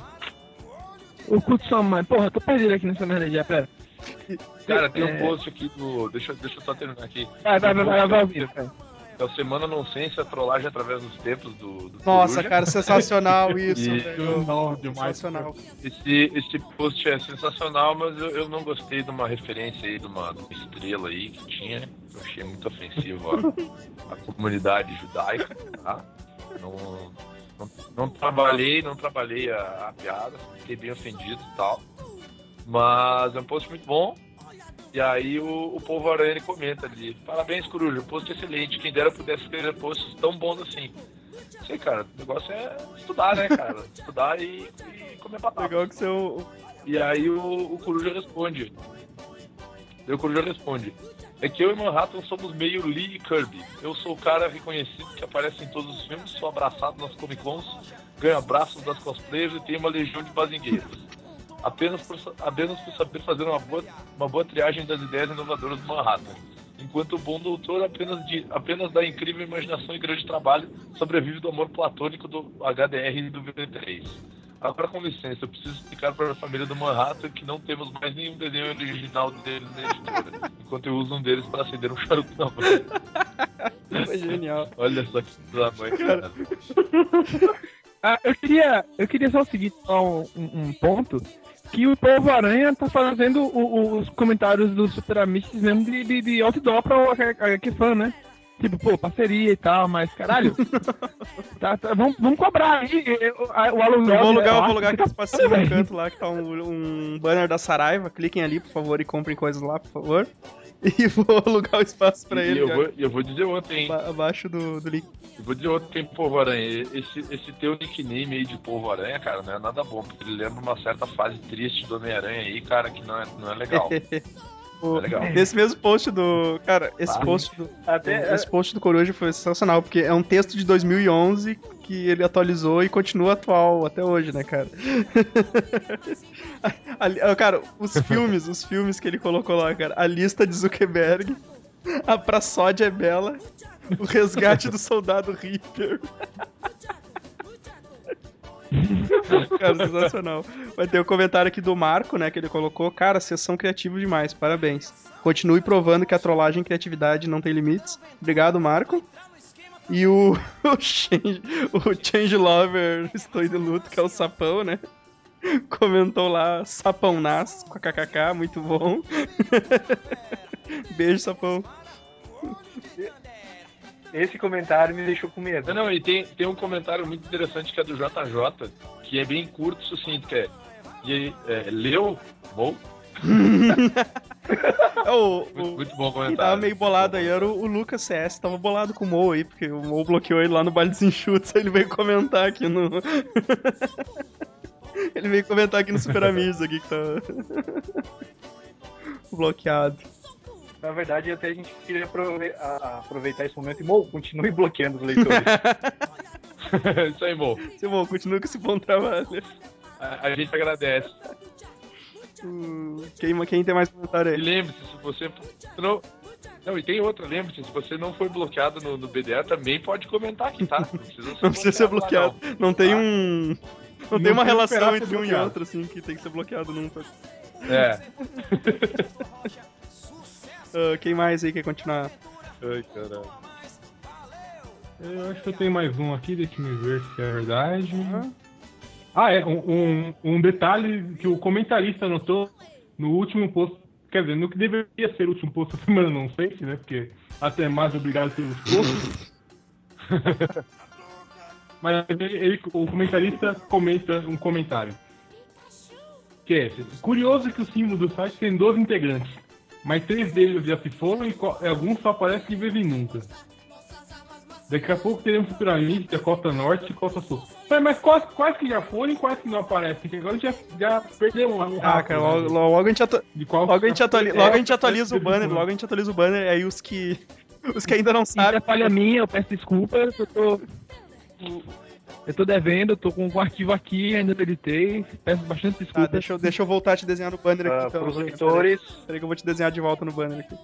o culto sua mãe. Porra, tô perdido aqui nessa merda já, pera. Cara, tem um É. post aqui do. Deixa, eu- deixa eu só terminar aqui. Vai, vai, vai, vai, vai, É ouvir, vai. o Semana Nonsense, a trollagem através dos tempos do. do Nossa, Coruja. cara, sensacional isso, E- velho. Não, demais. Sensacional. Esse, esse post é sensacional, mas eu, eu não gostei de uma referência aí, de uma, de uma estrela aí que tinha. Eu achei muito ofensivo a, a comunidade judaica, tá? Não, não, não trabalhei, não trabalhei a, a piada, fiquei bem ofendido e tal. Mas é um post muito bom. E aí o, o Povo Aranha ele comenta ali: parabéns, Coruja, post excelente. Quem dera pudesse escrever posts tão bons assim. Não sei, cara, o negócio é estudar, né, cara? Estudar e, e comer batata. Legal que você é o. E aí o, o Coruja responde. Daí o Coruja responde: é que eu e Manhattan somos meio Lee e Kirby. Eu sou o cara reconhecido que aparece em todos os filmes, sou abraçado nas Comic Cons, ganho abraços das cosplayers e tenho uma legião de bazingueiros. Apenas por, sa- apenas por saber fazer uma boa, uma boa triagem das ideias inovadoras do Manhattan. Enquanto o bom doutor apenas, de, apenas dá incrível imaginação e grande trabalho, sobrevive do amor platônico do H D R e do V três. Agora, com licença, eu preciso explicar para a família do Manhattan que não temos mais nenhum desenho original deles na editora, enquanto eu uso um deles para acender um charuto na mão. Foi genial. Olha só que da mãe, cara. Ah, eu queria, eu queria só seguir só um, um- um ponto, que o Povo Aranha tá fazendo o- o- os comentários dos Super Amistos mesmo de, de, de outdoor pra o H Q Fan, né? Tipo, pô, parceria e tal, mas caralho. tá, tá, vamos, vamos cobrar aí eh, o, a- o aluguel. Eu vou alugar, eu acho vou alugar que aquele tá espacinho no velho. canto lá que tá um, um banner da Saraiva. Cliquem ali, por favor, e comprem coisas lá, por favor. E vou alugar o espaço pra E ele. eu já, vou, eu vou dizer outro, hein? aba- abaixo do, do link. Eu vou dizer outro tem Povo Aranha. Esse, esse teu nickname aí de Povo Aranha, cara, não é nada bom, porque ele lembra uma certa fase triste do Homem-Aranha aí, cara, que não é, não é legal. O- É legal. Esse mesmo post do. Cara, esse Ah. post do. Até, Esse post do Coruja foi sensacional, porque é um texto de dois mil e onze que ele atualizou e continua atual até hoje, né, cara? Ali- ah, cara, os filmes, os filmes que ele colocou lá, cara. A lista de Zuckerberg, a Pra Sódia é Bela, o resgate do soldado Reaper. Cara, sensacional. Vai ter o comentário aqui do Marco, né, que ele colocou: cara, vocês são criativos demais, parabéns. Continue provando que a trollagem e criatividade não tem limites. Obrigado, Marco. E o, o, Change, o Change Lover Estou de Luto, que é o Sapão, né? Comentou lá: Sapão Nas, com a kkk, muito bom. Beijo, Sapão. esse comentário me deixou com medo. Não, não, e tem, tem um comentário muito interessante que é do J J, que é bem curto, sucinto, que é, e aí, é leu? Bom? É o, Muito, o, muito bom o quem comentário. tava meio bolado aí era o, o Lucas C S, tava bolado com o Mo aí, porque o Mo bloqueou ele lá no Baile dos Enxutos, aí ele veio comentar aqui no... ele veio comentar aqui no Super Amigos aqui que tá... bloqueado. Na verdade, até a gente queria aprove- a- aproveitar esse momento e, Mo, continue bloqueando os leitores. Isso aí, Mo. Seu Mo, continua com esse bom trabalho. A, a gente agradece. Hum, Quem, quem tem mais comentário E aí? lembre-se, se você não... Não, e tem outra, lembre-se, se você não foi bloqueado no, no B D A, também pode comentar aqui, tá? Não precisa ser Não precisa ser bloqueado. lá, Não tem Tá. um... Não, Não tem uma tem relação esperar ser entre um e bloqueado. outro, assim, que tem que ser bloqueado num. não. É. Ah, quem mais aí quer continuar? Ai, caralho. Eu acho que eu tenho mais um aqui, deixa eu ver se é verdade. Ah, é, um, um, um detalhe que o comentarista anotou no último post, quer dizer, no que deveria ser o último post da semana, não sei, né, porque até mais obrigado pelos posts. Mas ele, ele- o comentarista comenta um comentário. Que é esse. Curioso que o símbolo do site tem doze integrantes, mas três deles já se foram e co- alguns só aparecem de vez em nunca. Daqui a pouco teremos Futuramista, Costa Norte e Costa Sul. Mas, mas quais, quais que já foram e quais que não aparecem? Porque agora já, já perdemos um Ah, rápido, cara, né? logo, logo a gente, atu... De qual logo a gente, atuali... é, logo a gente atualiza é, o banner, logo a gente atualiza o banner, aí os que. Os que ainda não Isso é sabem. falha minha, eu peço desculpa, eu tô. Eu tô devendo, eu tô com o arquivo aqui, ainda não editei, peço bastante Tá, desculpa. deixa eu, deixa eu voltar a te desenhar no banner aqui. Ah, então. pros Peraí, leitores, Peraí que eu vou te desenhar de volta no banner aqui.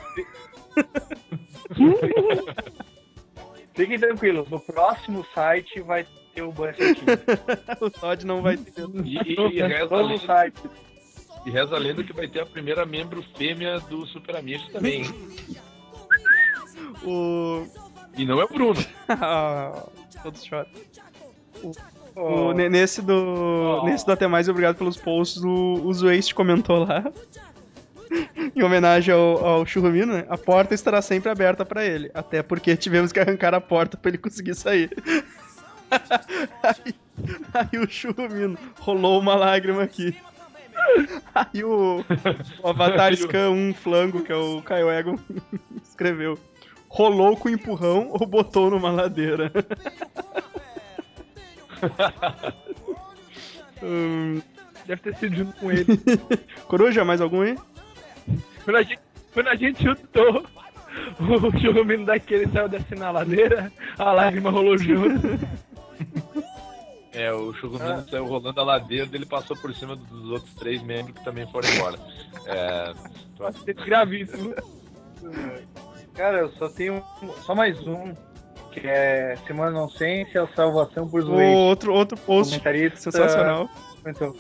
fiquem tranquilos, no próximo site vai ter o banner certinho. O Todd não vai ter. E, e, e, reza a Todos os lenda, sites. e reza a lenda que vai ter a primeira membro fêmea do Super Amigos também, hein? O. E não é o Bruno. Ah, todos choram. O, Oh. ne- nesse do. Oh. Nesse do Até Mais Obrigado pelos posts, o, o Zwaste comentou lá. Em homenagem ao, ao Churrumino, né? A porta estará sempre aberta pra ele. Até porque tivemos que arrancar a porta pra ele conseguir sair. aí, aí o Churrumino rolou uma lágrima aqui. Aí o, o Avatar Scan um Flango, que é o Caio Egon, escreveu: rolou com empurrão ou botou numa ladeira? hum, Deve ter sido junto com ele. Coruja, mais algum aí? Quando a gente, quando a gente chutou, o churrumino daquele saiu descendo na ladeira, a lágrima rolou junto. É, o Chugumino saiu rolando a ladeira, ele passou por cima dos outros três membros que também foram embora. É, Pode ser gravíssimo. Cara, eu só tenho só mais um, que é Semana Nonsense, a salvação por O Zwaste. outro, outro post Comentarista sensacional. comentou.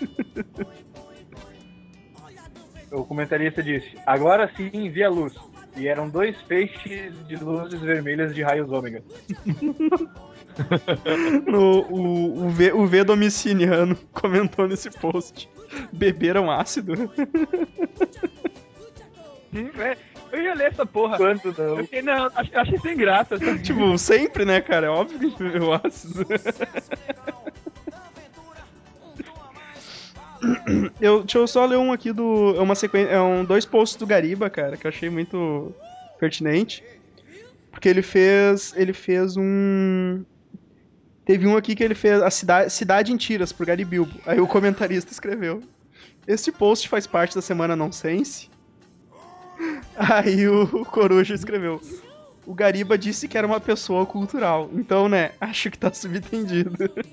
O comentarista disse: agora sim vi a luz. E eram dois feixes de luzes vermelhas de raios ômega. No, o, o, v, o V Domiciliano comentou nesse post: beberam ácido? Hum, é, eu ia ler essa porra. Quanto não? Eu fiquei, não, ach- eu achei sem graça. Assim. Tipo, sempre, né, cara? É óbvio que a gente bebeu ácido. Eu, deixa eu só ler um aqui do. É uma sequência. É um, dois posts do Gariba, cara, que eu achei muito pertinente. Porque ele fez. Ele fez um. Teve um aqui que ele fez a cidade, cidade em tiras pro Garibilbo. Aí o comentarista escreveu: este post faz parte da Semana Nonsense. Aí o Coruja escreveu: o Gariba disse que era uma pessoa cultural. Então, né, acho que tá subentendido.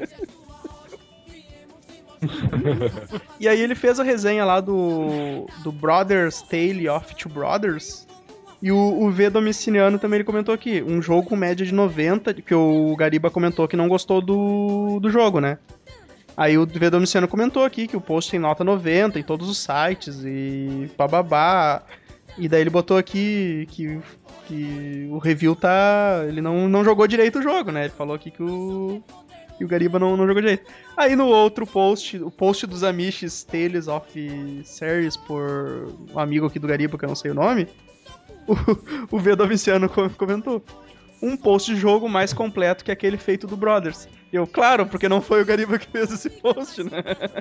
E aí ele fez a resenha lá do, do Brothers Tale of Two Brothers. E o, o V Domiciliano também ele comentou aqui, um jogo com média de noventa, que o Gariba comentou que não gostou do, do jogo, né? Aí o V Domiciliano comentou aqui que o post tem nota noventa em todos os sites e bababá. E daí ele botou aqui que, que o review tá... Ele não, não jogou direito o jogo, né? Ele falou aqui que o... E o Gariba não, não jogou direito. Aí no outro post, o post dos Amishes Tales of Series por um amigo aqui do Gariba, que eu não sei o nome, o, o V Domiciano comentou: um post de jogo mais completo que aquele feito do Brothers. E eu, claro, porque não foi o Gariba que fez esse post, né?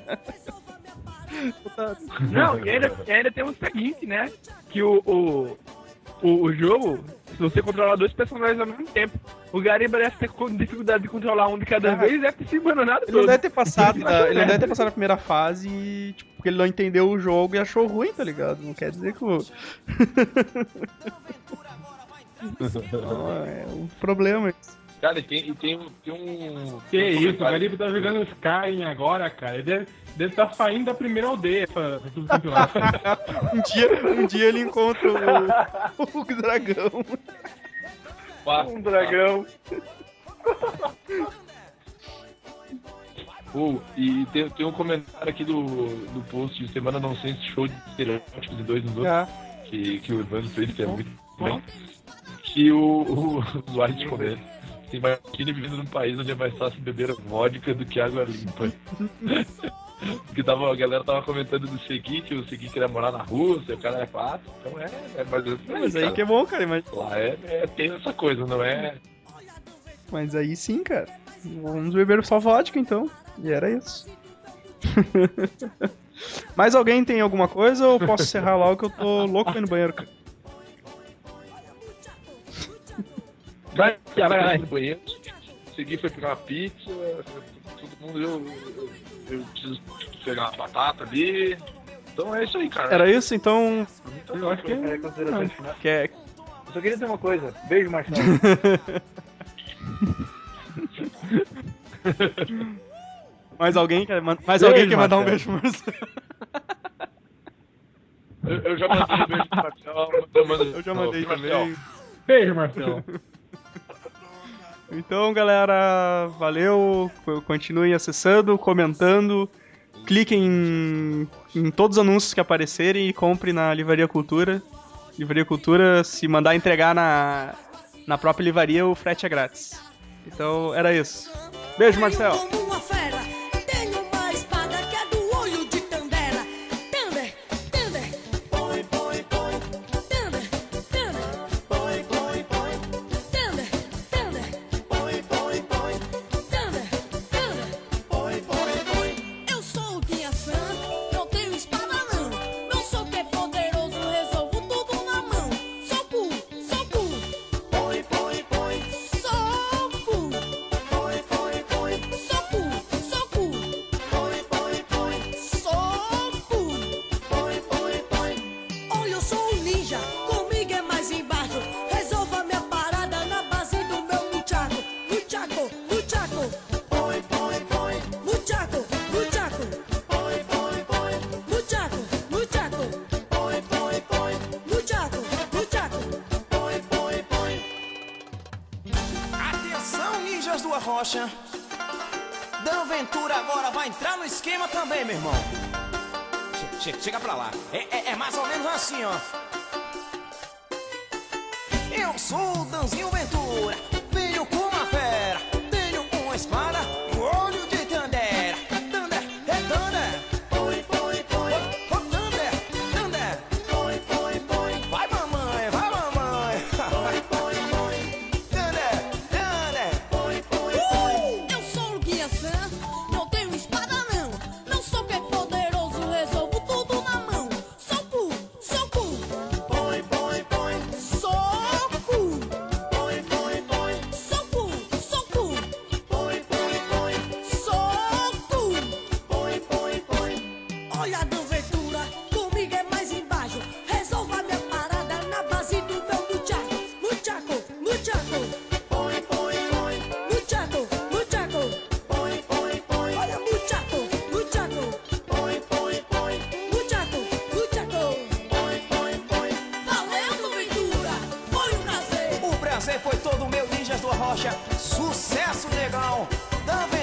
Não, e ainda, e ainda tem o seguinte, né? Que o, o, o, o jogo, se você controlar dois personagens ao mesmo tempo, o Gariba deve ter com dificuldade de controlar um de cada Ah, vez e deve ter se abandonado Ele não todo. deve ter passado, da, ele não deve ter passado a primeira fase e, tipo, porque ele não entendeu o jogo e achou ruim, tá ligado? Não quer dizer que o... Não, é um problema isso. cara, e tem, e tem, um- tem um. Que tem um isso, o comentário- Gariba tá jogando Skyrim agora, cara. Ele deve, deve estar saindo da primeira aldeia pra, pra tudo campeonato. Um dia, um dia ele encontra o, o dragão. Um dragão. Pô, e tem, tem um comentário aqui do, do post de Semana Nonsense Show de estereótipos de dois nos outros, Ah, que, que o Evandro fez, que é muito bem. Que o, o, o White comenta: se imagine vivendo num país onde é mais fácil beber vodka do que água limpa. Porque tava, a galera tava comentando do Segui, que o Segui queria morar na Rússia, o cara é fácil, então é, é mais ou menos por mas aí cara. que é bom, cara. Mas, Lá é, é, tem essa coisa, não é? mas aí sim, cara. Vamos beber só vodka, então. E era isso. Mais alguém tem alguma coisa ou posso encerrar logo que eu tô louco pra ir no banheiro, cara? Vai, vai, vai, vai. no banheiro, segui, foi pegar uma pizza, todo mundo, eu, eu, eu preciso pegar uma batata ali. Então é isso aí, cara. Era isso, então. Eu acho que É, considerações finais. Quer... Eu só queria dizer uma coisa. Beijo, Marcelo. Mais alguém quer, man... Mais Beijo, alguém quer mandar um beijo Marcelo. pro Marcelo? Eu, eu já mandei um beijo pro Marcel. Eu, mando- Eu já mandei Marcel. também. Beijo, Marcelo. Então, galera, valeu. Co- Continuem acessando, comentando. Cliquem em, em todos os anúncios que aparecerem e compre na Livraria Cultura. Livraria Cultura, se mandar entregar na, na própria livraria, o frete é grátis. Então, era isso. Beijo, Marcel. Como uma fera, tenho uma espada que é do olho de Tandera. Tander, Tander, põe, põe, põe. Tander, Tander, põe, põe, põe. Tander, Tander, põe, põe, põe. Tander, Tander, põe, põe, põe. Eu sou o Guia San, não tenho espada não. Não sou que é poderoso, resolvo tudo na mão. Soco, soco, põe, põe, põe. Soco. Põe, põe, põe, soco, soco, põe, põe, põe, soco, põe, põe, põe. Olha, eu sou um ninja, comigo é mais embaixo. Resolva minha parada na base do meu muchaco. Muchaco, muchaco, põe, põe, põe. Muchaco, muchaco, põe, põe, põe. Muchaco, muchaco, põe, põe, põe. Muchaco, muchaco, põe, põe, põe. Atenção, ninjas do Arrocha. Dan Ventura agora vai entrar no esquema também, meu irmão. Che- che- chega pra lá. É, é- é mais ou menos assim, ó. Eu sou o Danzinho Ventura. Venho com uma fera. Tenho uma espada e um olho de Tandera. Tander, é Tander. Põe, põe, põe. Ô, ô, Tander, Tander. Põe, põe, põe. Vai, mamãe, vai, mamãe. Põe, põe, põe. Tander, Tander. Põe, põe, põe. Eu sou o Guia San, não tenho espada não. Não sou que é poderoso, resolvo tudo na mão. Soco, soco, Põe, põe, põe. soco, Põe, põe, põe. soco, soco, Põe, põe, põe. soco. Põe, põe, põe. Olha, Dan Ventura, comigo é mais embaixo. Resolva minha parada na base do meu muchaco. Muchaco, muchaco, Põe, põe, põe. muchaco, muchaco. Põe, põe, põe. Olha, muchaco, muchaco, Põe, põe, põe. muchaco, muchaco. Põe, põe, põe. Valeu, Dan Ventura, foi um prazer. O prazer foi todo meu, ninjas do Arrocha. Sucesso, negão. Dan